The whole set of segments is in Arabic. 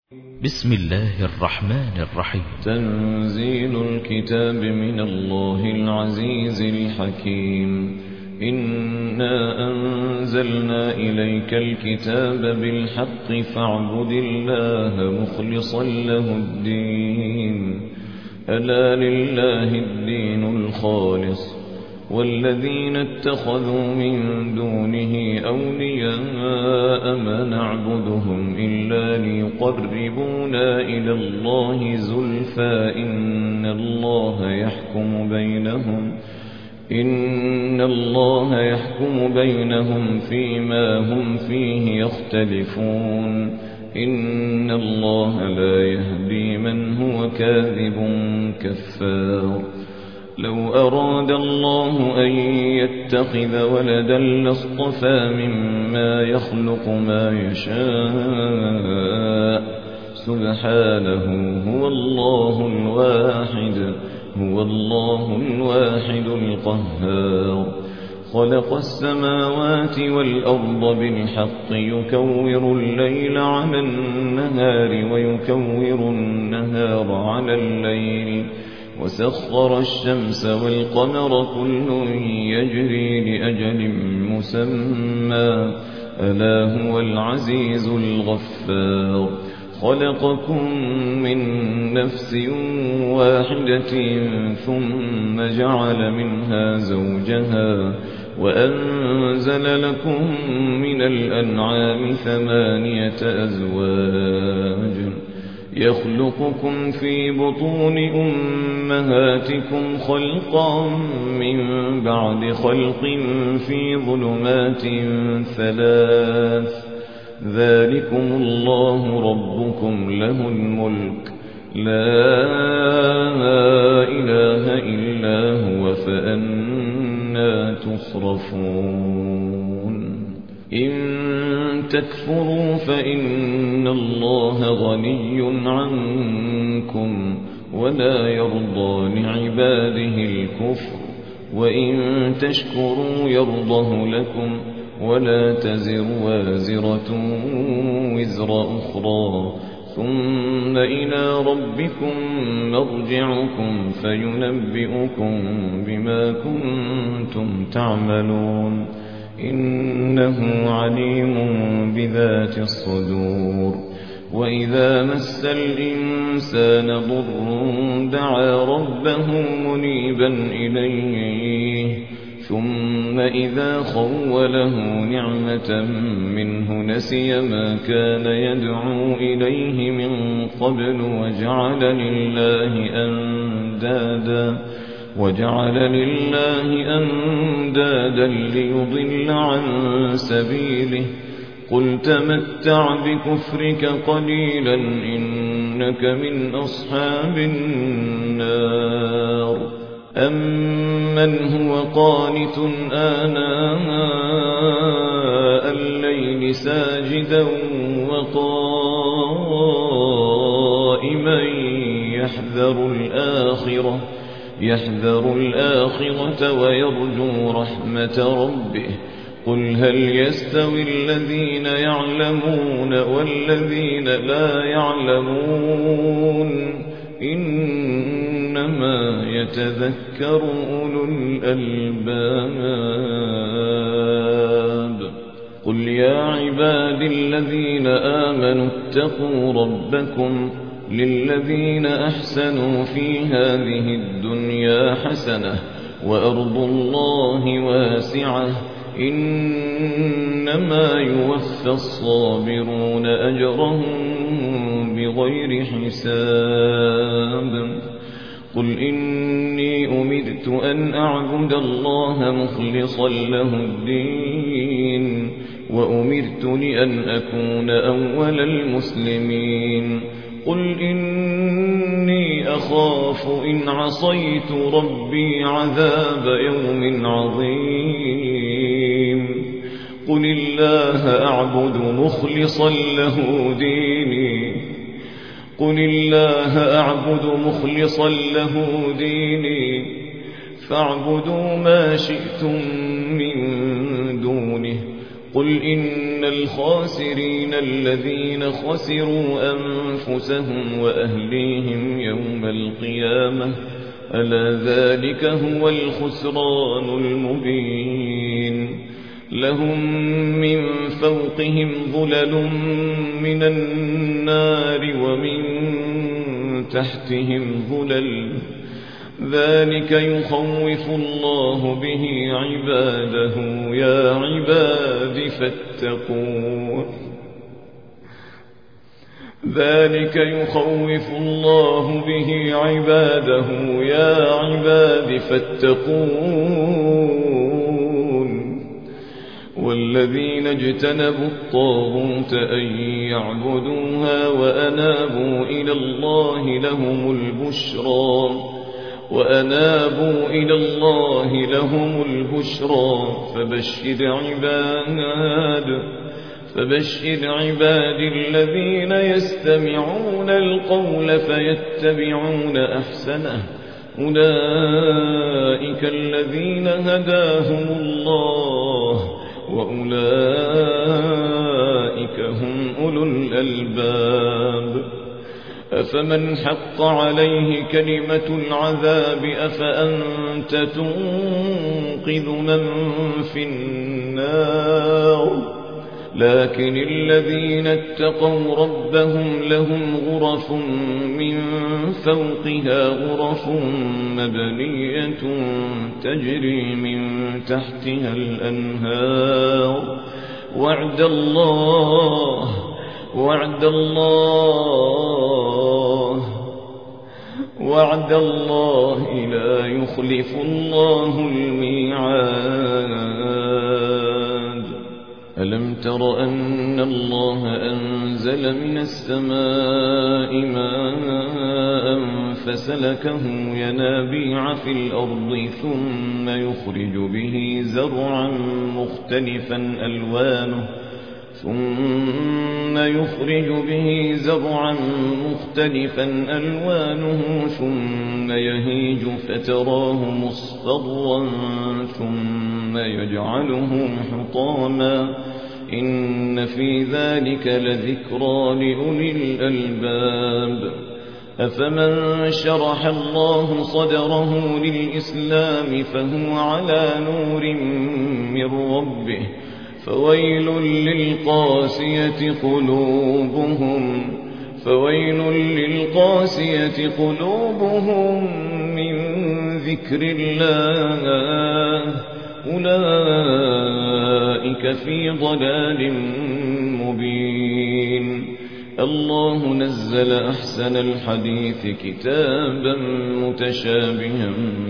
بسم الله الرحمن الرحيم. تنزيل الكتاب من الله العزيز الحكيم. إنا أنزلنا إليك الكتاب بالحق فاعبد الله مخلصا له الدين. ألا لله الدين الخالص والذين اتخذوا من دونه أولياء ما نعبدهم إلا ليقربونا إلى الله زلفى إن الله يحكم بينهم فيما هم فيه يختلفون. إن الله لا يهدي من هو كاذب كفار. لو أراد الله أن يتخذ ولدا لاصطفى مما يخلق ما يشاء سبحانه هو الله الواحد القهار. خلق السماوات والأرض بالحق يكور الليل على النهار ويكور النهار على الليل وسخر الشمس والقمر كل يجري لأجل مسمى ألا هو العزيز الغفار. خلقكم من نفس واحدة ثم جعل منها زوجها وأنزل لكم من الأنعام 8 أزواج يخلقكم في بطون أمهاتكم خلقا من بعد خلق في ظلمات 3. ذلكم الله ربكم له الملك لا إله إلا هو فأنى تصرفون. إن تكفروا فإن الله غني عنكم ولا يرضى لعباده الكفر وإن تشكروا يرضه لكم ولا تزر وازرة وزر أخرى ثم إلى ربكم مرجعكم فينبئكم بما كنتم تعملون. إنه عليم بذات الصدور. وإذا مس الإنسان ضر دعا ربه منيبا إليه ثم إذا خوله نعمة منه نسي ما كان يدعو إليه من قبل وجعل لله أندادا ليضل عن سبيله. قل تمتع بكفرك قليلا إنك من أصحاب النار. أمن هو قانت آناء الليل ساجدا وقائما يحذر الآخرة ويرجو رحمة ربه. قل هل يستوي الذين يعلمون والذين لا يعلمون إنما يتذكر أولو الألباب. قل يا عباد الذين آمنوا اتقوا ربكم للذين أحسنوا في هذه الدنيا حسنة وأرض الله واسعة إنما يوفى الصابرون أجرهم بغير حساب. قل إني أمرت أن أعبد الله مخلصا له الدين وأمرت لأن أكون أول المسلمين. قل إني أخاف إن عصيت ربي عذاب يوم عظيم. قل الله أعبد مخلصا له ديني فاعبدوا ما شئتم من دونه قل إن الخاسرين الذين خسروا أنفسهم وأهليهم يوم القيامة ألا ذلك هو الخسران المبين لهم من فوقهم ظلل من النار ومن تحتهم ظلل ذلك يخوف الله به عباده يا عباد فاتقون ذلك يخوف الله به عباده يا عباد فاتقون والذين اجتنبوا الطاغوت أن يعبدوها وأنابوا إلى الله لهم البشرى فبشر عباد الذين يستمعون القول فيتبعون أحسنه أولئك الذين هداهم الله وأولئك هم أولو الألباب أفمن حق عليه كلمة العذاب أفأنت تنقذ من في النار لكن الذين اتقوا ربهم لهم غرف من فوقها غرف مبنية تجري من تحتها الأنهار وعد الله لا يخلف الله الميعاد ألم تر أن الله أنزل من السماء ماء فسلكه ينابيع في الأرض ثم يخرج به زرعا مختلفا ألوانه ثم يهيج فتراه مصفرا ثم يجعله حطاما إن في ذلك لذكرى لأولي الألباب أفمن شرح الله صدره للإسلام فهو على نور من ربه فويل للقاسية قلوبهم من ذكر الله أولئك في ضلال مبين الله نزل أحسن الحديث كتابا متشابها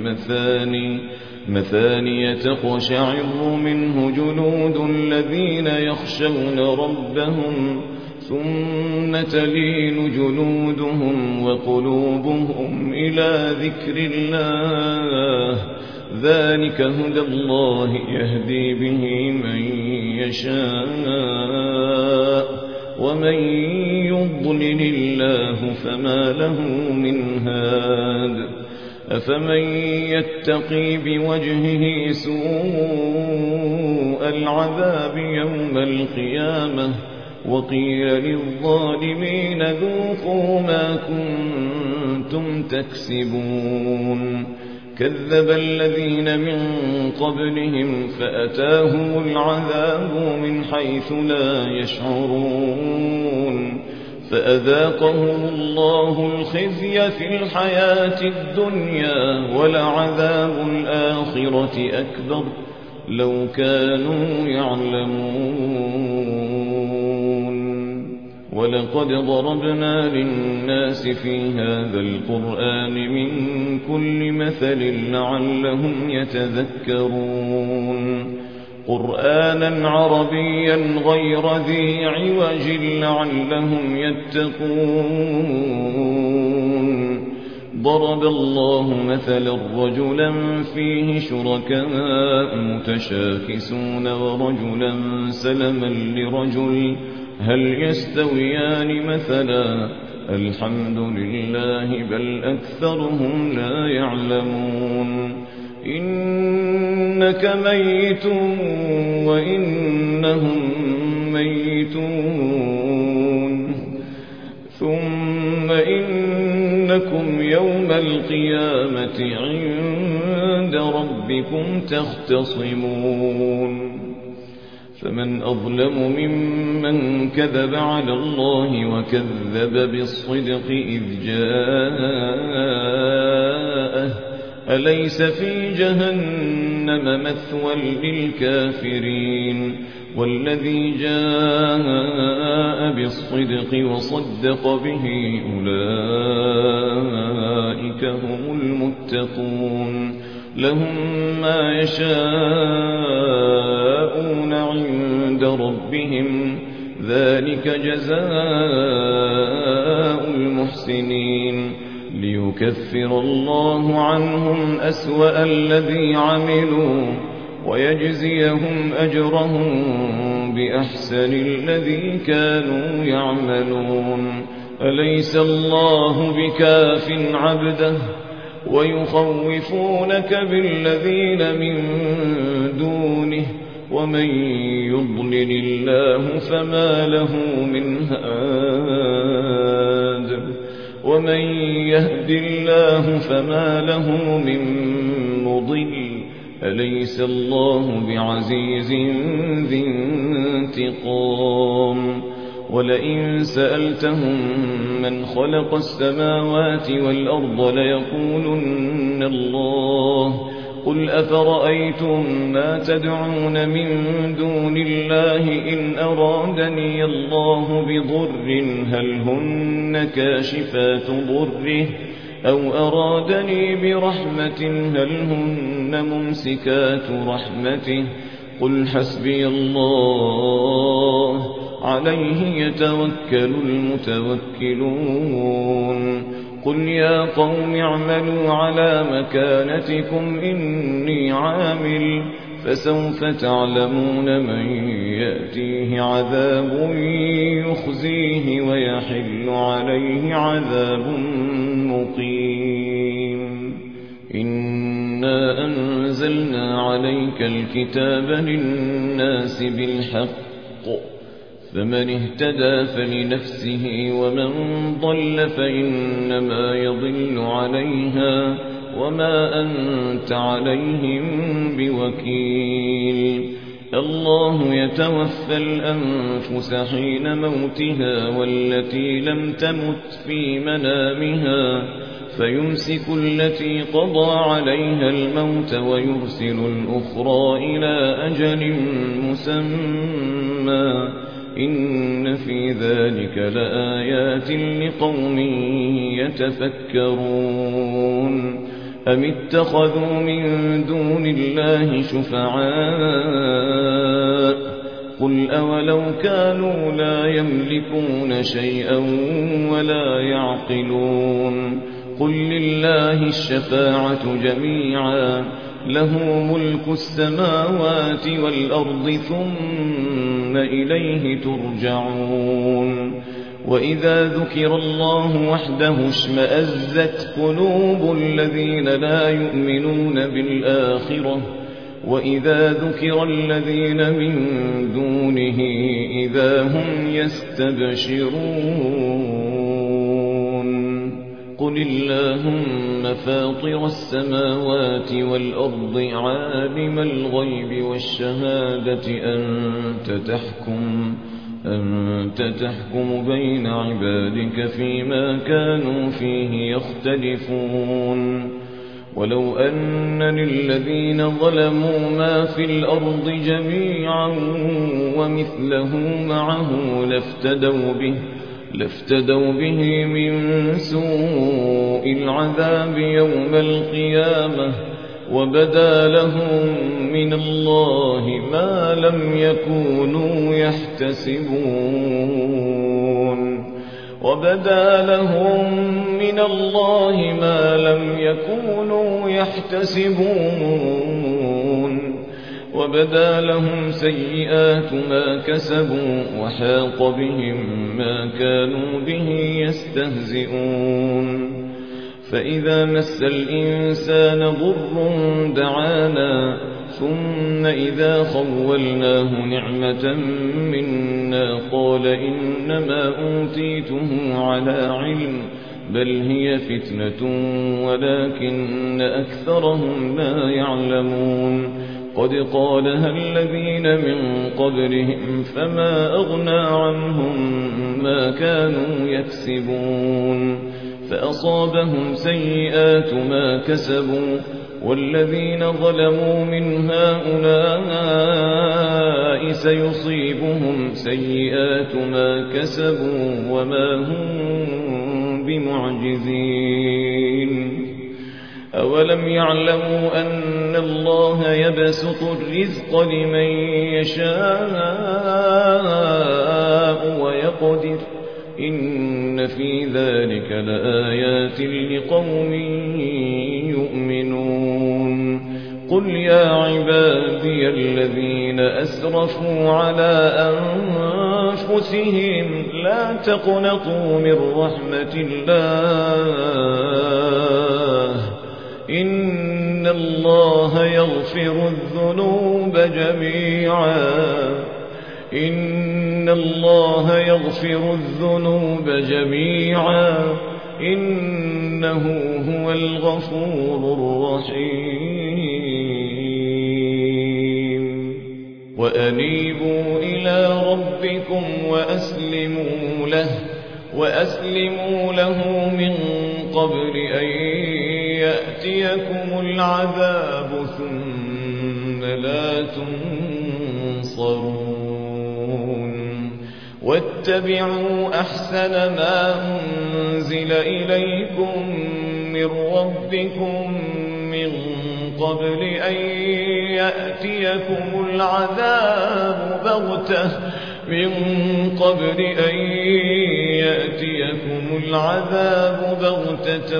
مثانية تقشعر منه جلود الذين يخشون ربهم ثم تلين جلودهم وقلوبهم إلى ذكر الله ذلك هدى الله يهدي به من يشاء ومن يضلل الله فما له من هاد أفمن يتقي بوجهه سوء العذاب يوم القيامة وقيل للظالمين ذوقوا ما كنتم تكسبون كذب الذين من قبلهم فأتاهم العذاب من حيث لا يشعرون فأذاقهم الله الخزي في الحياة الدنيا ولعذاب الآخرة أكبر لو كانوا يعلمون ولقد ضربنا للناس في هذا القرآن من كل مثل لعلهم يتذكرون قرآنا عربيا غير ذي عوج لعلهم يتقون ضرب الله مثلا رجلا فيه شركاء متشاكسون ورجلا سلما لرجل هل يستويان مثلا الحمد لله بل أكثرهم لا يعلمون إنك ميت وإنهم ميتون ثم إنكم يوم القيامة عند ربكم تختصمون فمن أظلم ممن كذب على الله وكذب بالصدق إذ جاءه أليس في جهنم مثوى للكافرين والذي جاء بالصدق وصدق به أولئك هم المتقون لهم ما يشاءون عند ربهم ذلك جزاء المحسنين ليكفر الله عنهم أسوأ الذي عملوا ويجزيهم أجرهم بأحسن الذي كانوا يعملون أليس الله بكاف عبده ويخوفونك بالذين من دونه ومن يضلل الله فما له من هاد ومن يهد الله فما له من مضل أليس الله بعزيز ذي انتقام ولئن سألتهم من خلق السماوات والأرض ليقولن الله قل أفرأيتم ما تدعون من دون الله إن أرادني الله بضر هل هن كاشفات ضره أو أرادني برحمة هل هن ممسكات رحمته قل حسبي الله عليه يتوكل المتوكلون قل يا قوم اعملوا على مكانتكم إني عامل فسوف تعلمون من يأتيه عذاب يخزيه ويحل عليه عذاب مقيم إنا أنزلنا عليك الكتاب للناس بالحق فمن اهتدى فلنفسه ومن ضل فإنما يضل عليها وما أنت عليهم بوكيل الله يتوفى الأنفس حين موتها والتي لم تمت في منامها فيمسك التي قضى عليها الموت ويرسل الأخرى إلى أجل مسمى إن في ذلك لآيات لقوم يتفكرون أم اتخذوا من دون الله شفعاء قل أولو كانوا لا يملكون شيئا ولا يعقلون قل لله الشفاعة جميعا له ملك السماوات والأرض ثم إليه ترجعون وإذا ذكر الله وحده اشمأزت قلوب الذين لا يؤمنون بالآخرة وإذا ذكر الذين من دونه إذا هم يستبشرون قل اللهم فاطر السماوات والأرض عالم الغيب والشهادة أنت تحكم بين عبادك فيما كانوا فيه يختلفون ولو أن للذين ظلموا ما في الأرض جميعا ومثله معه لافتدوا به من سوء العذاب يوم القيامة وبدا لهم من الله ما لم يكونوا يحتسبون وبدا لهم سيئات ما كسبوا وحاق بهم ما كانوا به يستهزئون فإذا مس الإنسان ضر دعانا ثم إذا خولناه نعمة منا قال إنما أوتيته على علم بل هي فتنة ولكن أكثرهم لا يعلمون قد قالها الذين من قبلهم فما أغنى عنهم ما كانوا يكسبون فأصابهم سيئات ما كسبوا والذين ظلموا من هؤلاء سيصيبهم سيئات ما كسبوا وما هم بمعجزين أولم يعلموا أن الله يبسط الرزق لمن يشاء ويقدر إن في ذلك لآيات لقوم يؤمنون قل يا عبادي الذين أسرفوا على أنفسهم لا تقنطوا من رحمة الله إن الله يغفر الذنوب جميعا إنه هو الغفور الرحيم وأنيبوا إلى ربكم وأسلموا له من قبل أن يأتيكم العذاب ثم لا تنصرون واتبعوا أحسن ما أنزل إليكم من ربكم من قبل أن يأتيكم العذاب بغتة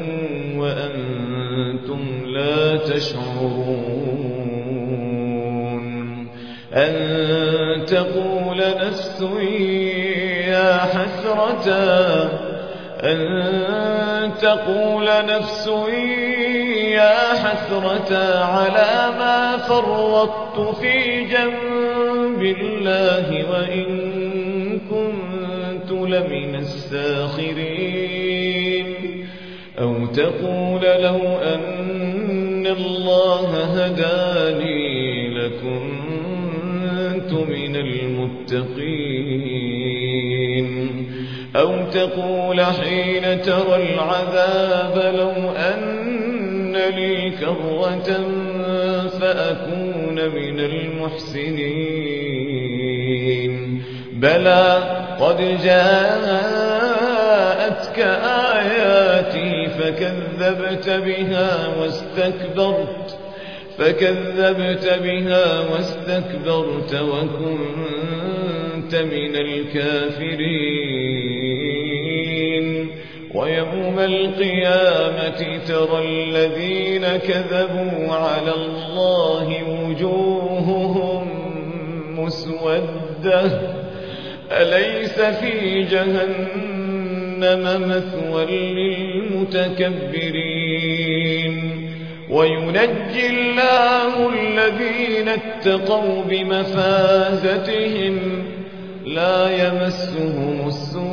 وأنتم لا تشعرون أن تقول نفس يا حسرة على ما فرطت في جنب الله وإن كنت لمن الساخرين أو تقول لو أن الله هداني لكنت من المتقين أو تقول حين ترى العذاب لو أن لي كرة فأكون من المحسنين بلى قد جاءتك آياتي فكذبت بها واستكبرت وكنت من الكافرين ويوم القيامة ترى الذين كذبوا على الله وجوههم مسودة أليس في جهنم مثوى للمتكبرين وينجي الله الذين اتقوا بمفازتهم لا يمسهم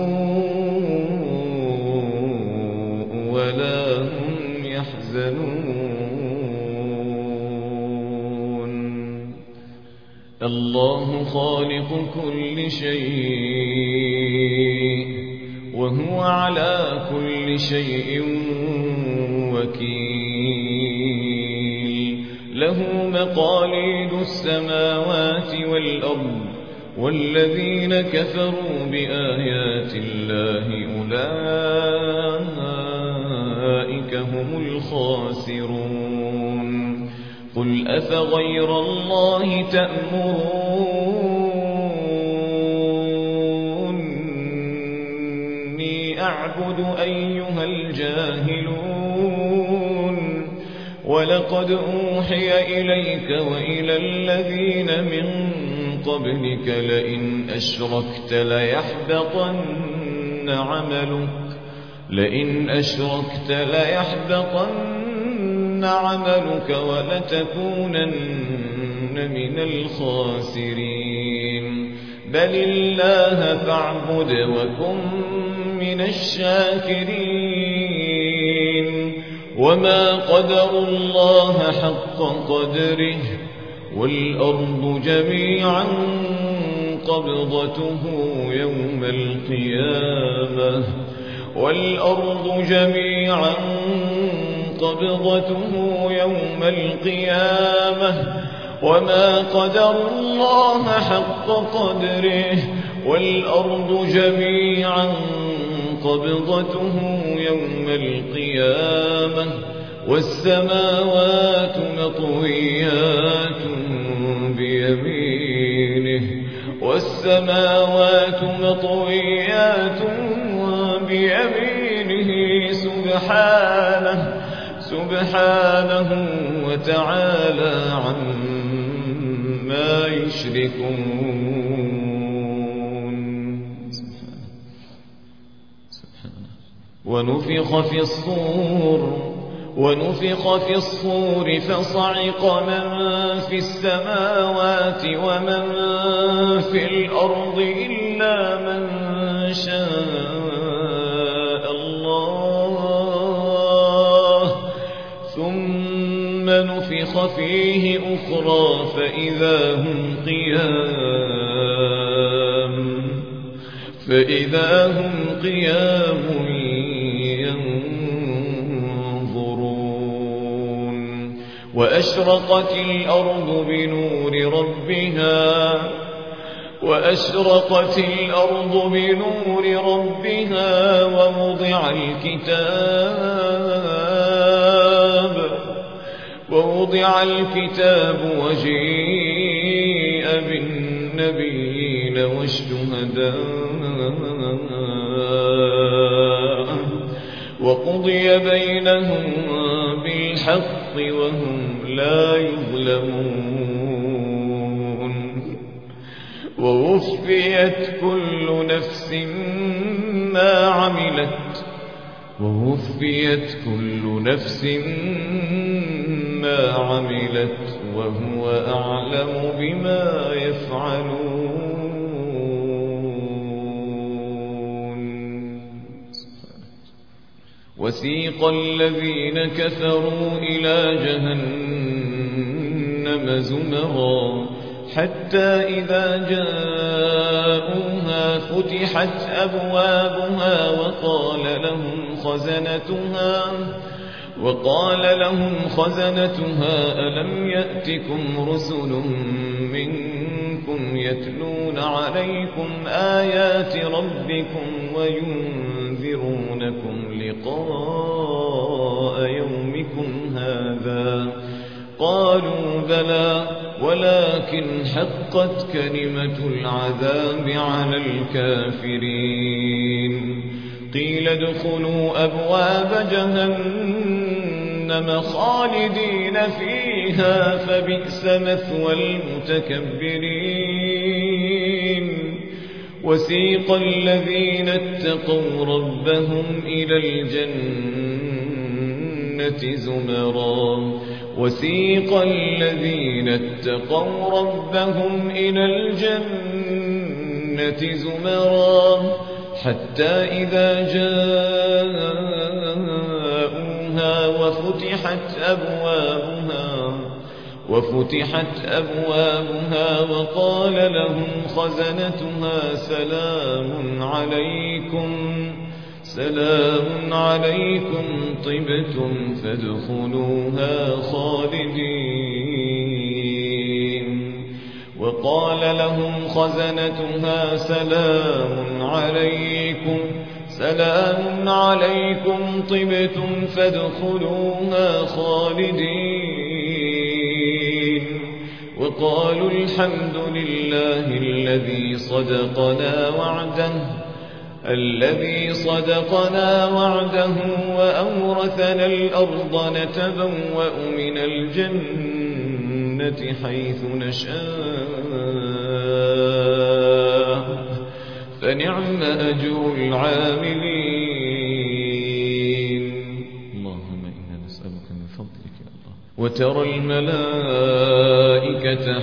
السوء ولا هم يحزنون الله خالق كل شيء وهو على كل شيء وكيل له مقاليد السماوات والأرض والذين كفروا بآيات الله أولئك هم الخاسرون قل أفغير الله تأمروني أعبد أيها الجاهلون ولقد أوحي إليك وإلى الذين من قبلك لئن أشركت لئن أشركت ليحبطن عملك ولتكونن من الخاسرين بل الله فاعبد وكن من الشاكرين وما قدروا الله حق قدره والأرض جميعا قبضته يوم القيامة والأرض جميعا قبضته يوم القيامة وما قدروا الله حق قدره والأرض جميعا قبضته يوم القيامة والسماوات مطويات بيمينه والسماوات مطويات بيمينه سبحانه وتعالى عما يشركون ونفخ في الصور فصعق من في السماوات ومن في الأرض إلا من شاء الله ثم نفخ فيه أخرى فإذا هم قيام ينظرون وأشرقت الأرض بنور ربها ووضع الكتاب وجيء بالنبيين والشهداء وقضي بينهم بالحق وهم لا يظلمون ووفيت كل نفس ما عملت وهو أعلم بما يفعلون وسيق الذين كفروا إلى جهنم زمرا حتى إذا جاءوها فتحت أبوابها وقال لهم خزنتها ألم يأتكم رسل منكم يتلون عليكم آيات ربكم وينذرونكم لقاء يومكم هذا قالوا بلى ولكن حقت كلمة العذاب على الكافرين قيل ادخلوا أبواب جهنم خالدين فيها فبئس مثوى المتكبرين وسيق الذين اتقوا ربهم إلى الجنة زمرا حتى إذا جاءوها وفتحت أبوابها وقال لهم خزنتها سلام عليكم طبتم فادخلوها خالدين وقال لهم خزنتها سلام عليكم طبتم فادخلوها خالدين وقالوا الحمد لله الذي صدقنا وعده وأورثنا الأرض نتبوأ من الجنة حيث نشاء فنعم أجر العاملين وترى الملائكة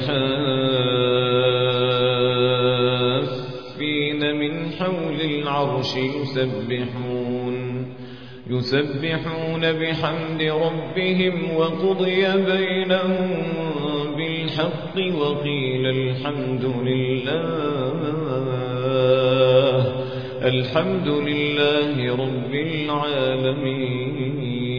حافين من حول العرش يسبحون بحمد ربهم وقضي بينهم بالحق وقيل الحمد لله رب العالمين.